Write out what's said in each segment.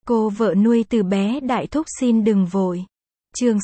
Cô vợ nuôi từ bé đại thúc xin đừng vội. Chương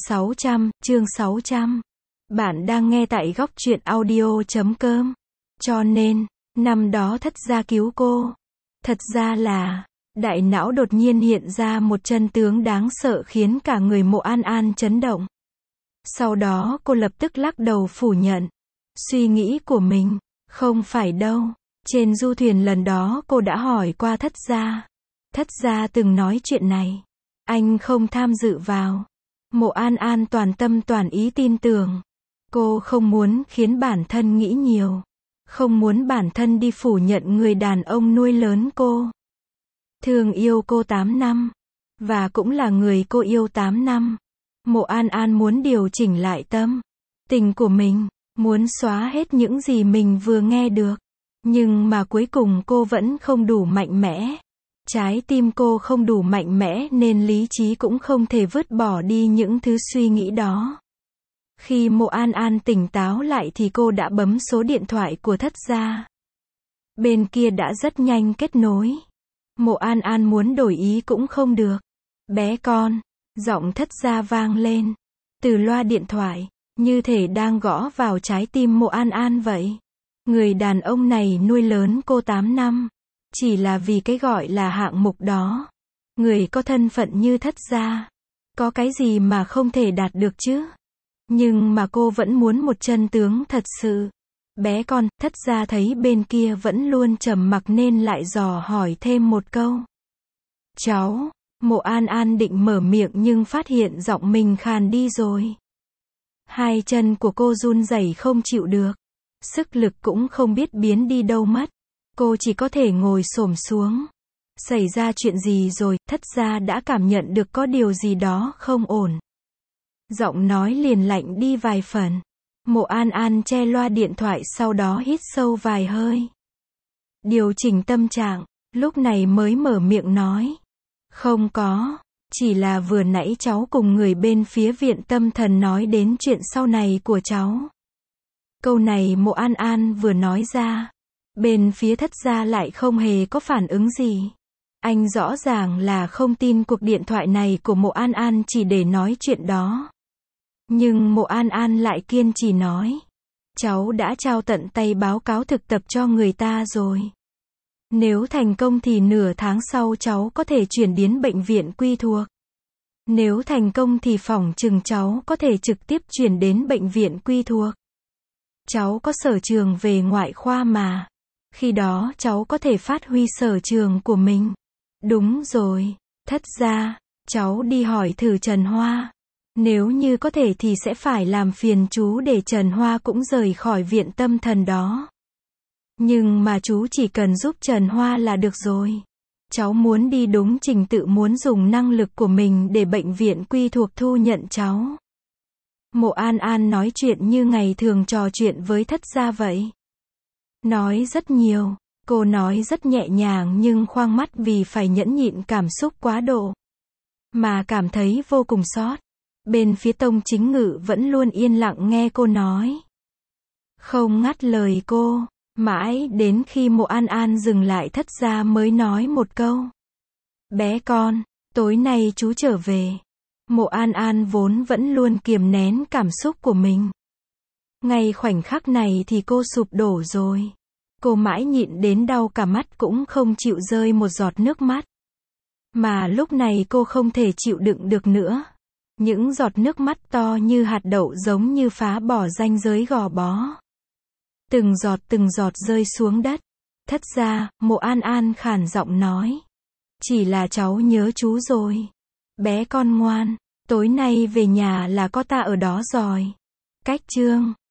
600. Bạn đang nghe tại góc truyện audio.com. Cho nên, năm đó thất gia cứu cô. Thật ra là, đại não đột nhiên hiện ra một chân tướng đáng sợ khiến cả người Mộ An An chấn động. Sau đó cô lập tức lắc đầu phủ nhận. Suy nghĩ của mình, không phải đâu. Trên du thuyền lần đó cô đã hỏi qua thất gia. Thất gia từng nói chuyện này. Anh không tham dự vào. Mộ An An toàn tâm toàn ý tin tưởng. Cô không muốn khiến bản thân nghĩ nhiều. Không muốn bản thân đi phủ nhận người đàn ông nuôi lớn cô. Thương yêu cô 8 năm. Và cũng là người cô yêu 8 năm. Mộ An An muốn điều chỉnh lại tâm tình của mình. Muốn xóa hết những gì mình vừa nghe được. Nhưng mà cuối cùng cô vẫn không đủ mạnh mẽ. Trái tim cô không đủ mạnh mẽ nên lý trí cũng không thể vứt bỏ đi những thứ suy nghĩ đó. Khi Mộ An An tỉnh táo lại thì cô đã bấm số điện thoại của thất gia. Bên kia đã rất nhanh kết nối. Mộ An An muốn đổi ý cũng không được. Bé con, giọng thất gia vang lên. Từ loa điện thoại, như thể đang gõ vào trái tim Mộ An An vậy. Người đàn ông này nuôi lớn cô 8 năm. Chỉ là vì cái gọi là hạng mục đó. Người có thân phận như thất gia. Có cái gì mà không thể đạt được chứ? Nhưng mà cô vẫn muốn một chân tướng thật sự. Bé con, thất gia thấy bên kia vẫn luôn trầm mặc nên lại dò hỏi thêm một câu. Cháu, Mộ An An định mở miệng nhưng phát hiện giọng mình khàn đi rồi. Hai chân của cô run rẩy không chịu được. Sức lực cũng không biết biến đi đâu mất. Cô chỉ có thể ngồi xổm xuống. Xảy ra chuyện gì rồi, thất gia đã cảm nhận được có điều gì đó không ổn. Giọng nói liền lạnh đi vài phần. Mộ An An che loa điện thoại sau đó hít sâu vài hơi. Điều chỉnh tâm trạng, lúc này mới mở miệng nói. Không có, chỉ là vừa nãy cháu cùng người bên phía viện tâm thần nói đến chuyện sau này của cháu. Câu này Mộ An An vừa nói ra. Bên phía thất gia lại không hề có phản ứng gì. Anh rõ ràng là không tin cuộc điện thoại này của Mộ An An chỉ để nói chuyện đó. Nhưng Mộ An An lại kiên trì nói. Cháu đã trao tận tay báo cáo thực tập cho người ta rồi. Nếu thành công thì nửa tháng sau cháu có thể chuyển đến bệnh viện quy thuộc. Nếu thành công thì phỏng chừng cháu có thể trực tiếp chuyển đến bệnh viện quy thuộc. Cháu có sở trường về ngoại khoa mà. Khi đó cháu có thể phát huy sở trường của mình. Đúng rồi, thất gia, cháu đi hỏi thử Trần Hoa. Nếu như có thể thì sẽ phải làm phiền chú để Trần Hoa cũng rời khỏi viện tâm thần đó. Nhưng mà chú chỉ cần giúp Trần Hoa là được rồi. Cháu muốn đi đúng trình tự, muốn dùng năng lực của mình để bệnh viện quy thuộc thu nhận cháu. Mộ An An nói chuyện như ngày thường trò chuyện với thất gia vậy. Nói rất nhiều, cô nói rất nhẹ nhàng nhưng khoang mắt vì phải nhẫn nhịn cảm xúc quá độ. Mà cảm thấy vô cùng xót. Bên phía Tông Chính Ngự vẫn luôn yên lặng nghe cô nói. Không ngắt lời cô, mãi đến khi Mộ An An dừng lại thất gia mới nói một câu. Bé con, tối nay chú trở về. Mộ An An vốn vẫn luôn kiềm nén cảm xúc của mình. Ngay khoảnh khắc này thì cô sụp đổ rồi. Cô mãi nhịn đến đau cả mắt cũng không chịu rơi một giọt nước mắt. Mà lúc này cô không thể chịu đựng được nữa. Những giọt nước mắt to như hạt đậu giống như phá bỏ ranh giới gò bó. Từng giọt rơi xuống đất. Thất gia, Mộ An An khàn giọng nói. Chỉ là cháu nhớ chú rồi. Bé con ngoan, tối nay về nhà là có ta ở đó rồi. Cách chương